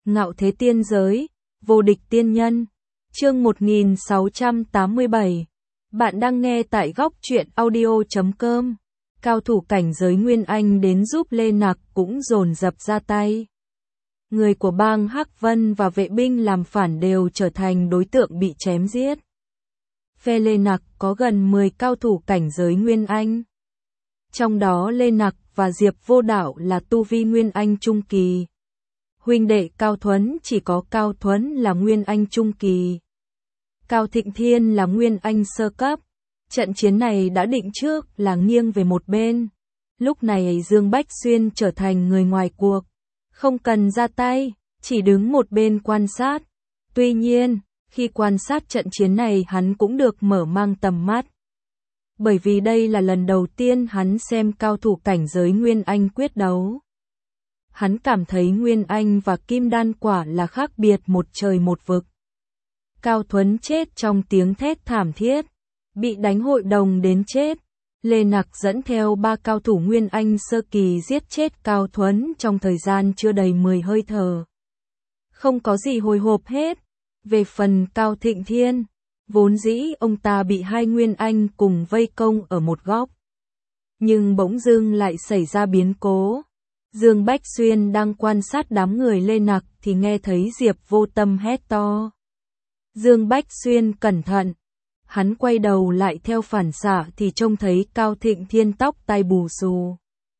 Ngạo thế tiên giới, vô địch tiên nhân. Chương 1687. Bạn đang nghe tại góc truyện audio.com. Cao thủ cảnh giới Nguyên Anh đến giúp Lê Nặc cũng dồn dập ra tay. Người của bang Hắc Vân và vệ binh làm phản đều trở thành đối tượng bị chém giết. Phe Lê Nặc có gần 10 cao thủ cảnh giới Nguyên Anh. Trong đó Lê Nặc và Diệp Vô Đạo là tu vi Nguyên Anh trung kỳ. Huynh đệ Cao Thuấn chỉ có Cao Thuấn là Nguyên Anh trung kỳ. Cao Thịnh Thiên là Nguyên Anh sơ cấp. Trận chiến này đã định trước là nghiêng về một bên. Lúc này Dương Bách Xuyên trở thành người ngoài cuộc. Không cần ra tay, chỉ đứng một bên quan sát. Tuy nhiên, khi quan sát trận chiến này hắn cũng được mở mang tầm mắt. Bởi vì đây là lần đầu tiên hắn xem cao thủ cảnh giới Nguyên Anh quyết đấu. Hắn cảm thấy Nguyên Anh và Kim Đan quả là khác biệt một trời một vực. Cao Thuấn chết trong tiếng thét thảm thiết, bị đánh hội đồng đến chết. Lê Nặc dẫn theo 3 cao thủ Nguyên Anh sơ kỳ giết chết Cao Thuấn trong thời gian chưa đầy 10 hơi thở. Không có gì hồi hộp hết. Về phần Cao Thịnh Thiên, vốn dĩ ông ta bị 2 Nguyên Anh cùng vây công ở một góc. Nhưng bỗng dưng lại xảy ra biến cố. Dương Bách Xuyên đang quan sát đám người Lê Nặc thì nghe thấy Diệp Vô Tâm hét to. Dương Bách Xuyên cẩn thận. Hắn quay đầu lại theo phản xạ thì trông thấy Cao Thịnh Thiên tóc tai bù xù.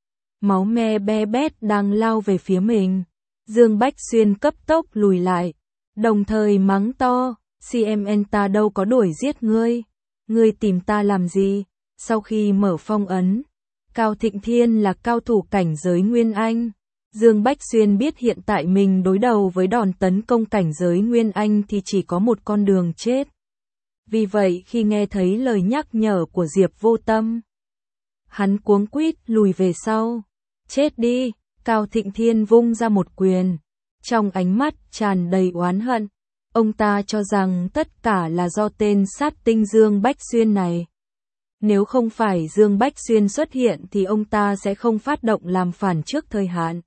Máu me be bét đang lao về phía mình. Dương Bách Xuyên cấp tốc lùi lại. Đồng thời mắng to, CMN ta đâu có đuổi giết ngươi. Ngươi tìm ta làm gì? Sau khi mở phong ấn, Cao Thịnh Thiên là cao thủ cảnh giới Nguyên Anh. Dương Bách Xuyên biết hiện tại mình đối đầu với đòn tấn công cảnh giới Nguyên Anh thì chỉ có một con đường chết. Vì vậy khi nghe thấy lời nhắc nhở của Diệp Vô Tâm, hắn cuống quýt lùi về sau. Chết đi, Cao Thịnh Thiên vung ra một quyền. Trong ánh mắt tràn đầy oán hận, ông ta cho rằng tất cả là do tên sát tinh Dương Bách Xuyên này. Nếu không phải Dương Bách Xuyên xuất hiện thì ông ta sẽ không phát động làm phản trước thời hạn.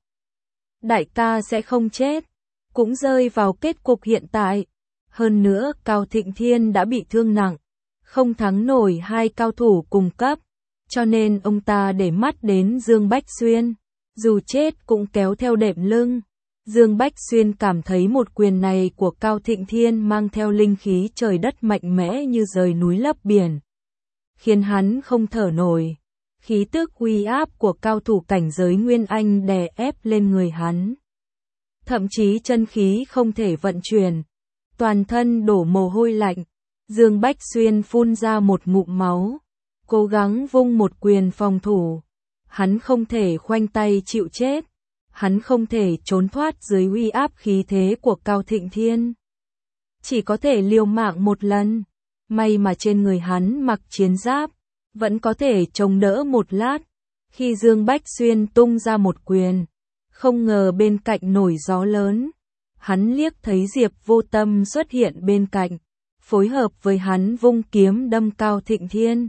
Đại ca sẽ không chết, cũng rơi vào kết cục hiện tại. Hơn nữa Cao Thịnh Thiên đã bị thương nặng, không thắng nổi 2 cao thủ cùng cấp, cho nên ông ta để mắt đến Dương Bách Xuyên, dù chết cũng kéo theo đệm lưng. Dương Bách Xuyên cảm thấy một quyền này của Cao Thịnh Thiên mang theo linh khí trời đất mạnh mẽ như rời núi lấp biển, khiến hắn không thở nổi. Khí tức uy áp của cao thủ cảnh giới Nguyên Anh đè ép lên người hắn. Thậm chí chân khí không thể vận chuyển, toàn thân đổ mồ hôi lạnh. Dương Bách Xuyên phun ra một ngụm máu, cố gắng vung một quyền phòng thủ. Hắn không thể khoanh tay chịu chết. Hắn không thể trốn thoát dưới uy áp khí thế của Cao Thịnh Thiên. Chỉ có thể liều mạng một lần. May mà trên người hắn mặc chiến giáp, vẫn có thể chống đỡ một lát. Khi Dương Bách Xuyên tung ra một quyền, không ngờ bên cạnh nổi gió lớn. Hắn liếc thấy Diệp Vô Tâm xuất hiện bên cạnh, phối hợp với hắn vung kiếm đâm Cao Thịnh Thiên.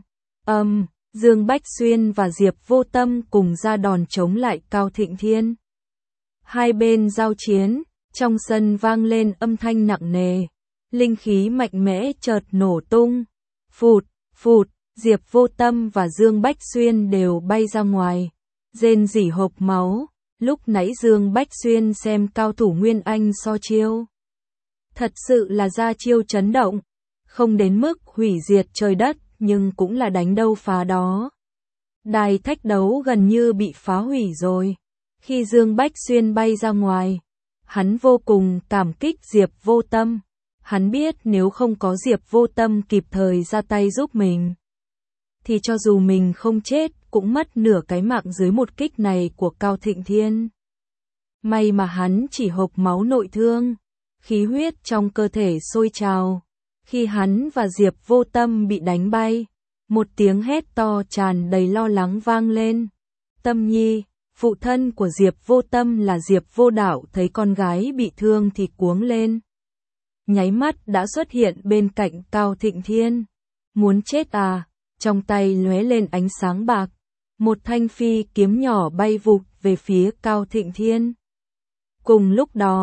Dương Bách Xuyên và Diệp Vô Tâm cùng ra đòn chống lại Cao Thịnh Thiên. Hai bên giao chiến, trong sân vang lên âm thanh nặng nề, linh khí mạnh mẽ chợt nổ tung. Phụt, phụt, Diệp Vô Tâm và Dương Bách Xuyên đều bay ra ngoài, rên rỉ hộc máu. Lúc nãy Dương Bách Xuyên xem cao thủ Nguyên Anh so chiêu, thật sự là ra chiêu chấn động, không đến mức hủy diệt trời đất, nhưng cũng là đánh đâu phá đó. Đài thách đấu gần như bị phá hủy rồi. Khi Dương Bách Xuyên bay ra ngoài, hắn vô cùng cảm kích Diệp Vô Tâm. Hắn biết nếu không có Diệp Vô Tâm kịp thời ra tay giúp mình, thì cho dù mình không chết cũng mất nửa cái mạng dưới một kích này của Cao Thịnh Thiên. May mà hắn chỉ hộc máu nội thương, khí huyết trong cơ thể sôi trào. Khi hắn và Diệp Vô Tâm bị đánh bay, một tiếng hét to tràn đầy lo lắng vang lên. Tâm Nhi, phụ thân của Diệp Vô Tâm là Diệp Vô Đạo, thấy con gái bị thương thì cuống lên. Nháy mắt đã xuất hiện bên cạnh Cao Thịnh Thiên. Muốn chết à? Trong tay lóe lên ánh sáng bạc, một thanh phi kiếm nhỏ bay vụt về phía Cao Thịnh Thiên. Cùng lúc đó,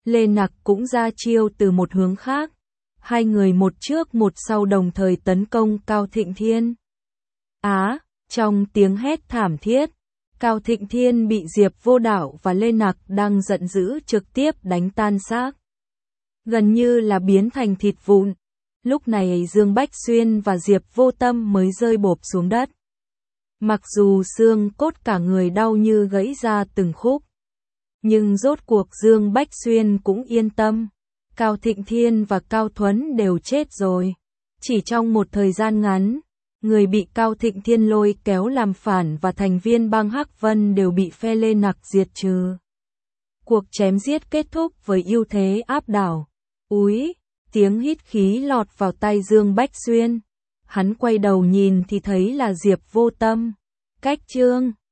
Lê Nặc cũng ra chiêu từ một hướng khác. Hai người một trước một sau đồng thời tấn công Cao Thịnh Thiên. Trong tiếng hét thảm thiết, Cao Thịnh Thiên bị Diệp Vô Đạo và Lê Nặc đang giận dữ trực tiếp đánh tan xác. Gần như là biến thành thịt vụn. Lúc này Dương Bách Xuyên và Diệp Vô Tâm mới rơi bộp xuống đất. Mặc dù xương cốt cả người đau như gãy ra từng khúc. Nhưng rốt cuộc Dương Bách Xuyên cũng yên tâm. Cao Thịnh Thiên và Cao Thuấn đều chết rồi. Chỉ trong một thời gian ngắn, người bị Cao Thịnh Thiên lôi kéo làm phản và thành viên bang Hắc Vân đều bị phe Lê Nặc diệt trừ. Cuộc chém giết kết thúc với ưu thế áp đảo. Úi, tiếng hít khí lọt vào tai Dương Bách Xuyên. Hắn quay đầu nhìn thì thấy là Diệp Vô Tâm. Cách chương